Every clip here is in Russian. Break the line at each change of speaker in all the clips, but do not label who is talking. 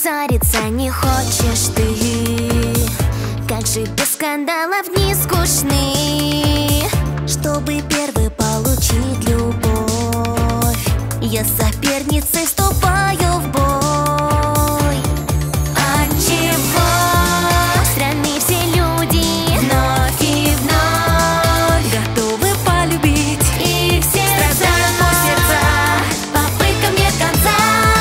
Ссориться не хочешь ты, как же без скандалов не скучны. Чтобы первый получить любовь, я с соперницей вступаю в бой. Отчего странны все люди вновь и вновь
готовы полюбить,
и все страдают по сердца, попыткам нет конца.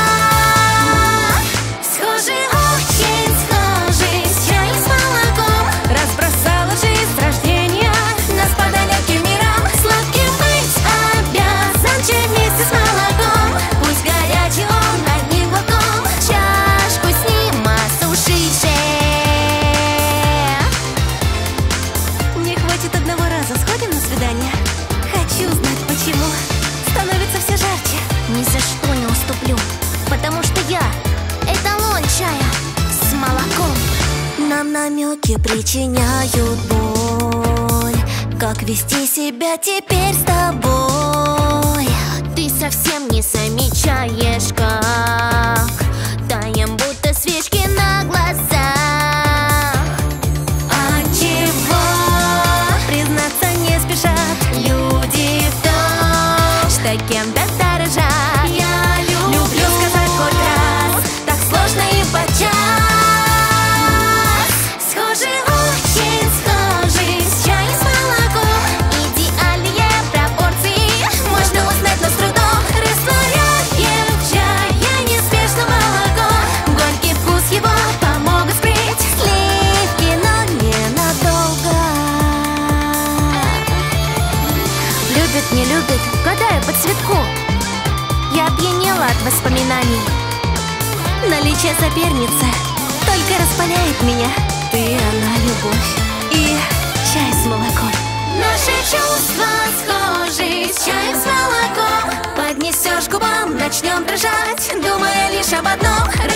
Схожи, очень схожи, с чаем с молоком.
разбросала жизнь с рождения.
Нас по далеким мирам сладким быть обязан чай вместе с молоком. Пусть горячий он одним глотком чашку с ним осушивший.
Не хватит одного раза, сходим на свидание? Хочу знать, почему становится все жарче.
Ни за что не уступлю, потому что я эталон чая с молоком. Нам намеки причиняют боль, как вести себя теперь с тобой. Ты совсем не замечаешь, как таем будто свечки на глазах. Отчего
Признаться не спешат
люди в том, что кем-то дорожат? Я люблю сказать хоть раз, так сложно и подчас. Схожи, очень схожи, с чаем с молоком. Идеальные пропорции можно узнать, но с трудом. Растворяем в чае неспешно молоко. Горький вкус его помогут спреть сливки, но ненадолго. Любит, не любит, гадаю по цветку. Я опьянела от воспоминаний. Наличие соперницы только распаляет меня.
ты, она, любовь и чай с молоком.
Наши чувства схожи, с чаем с молоком. Поднесешь к губам, начнем дрожать, думая лишь об одном.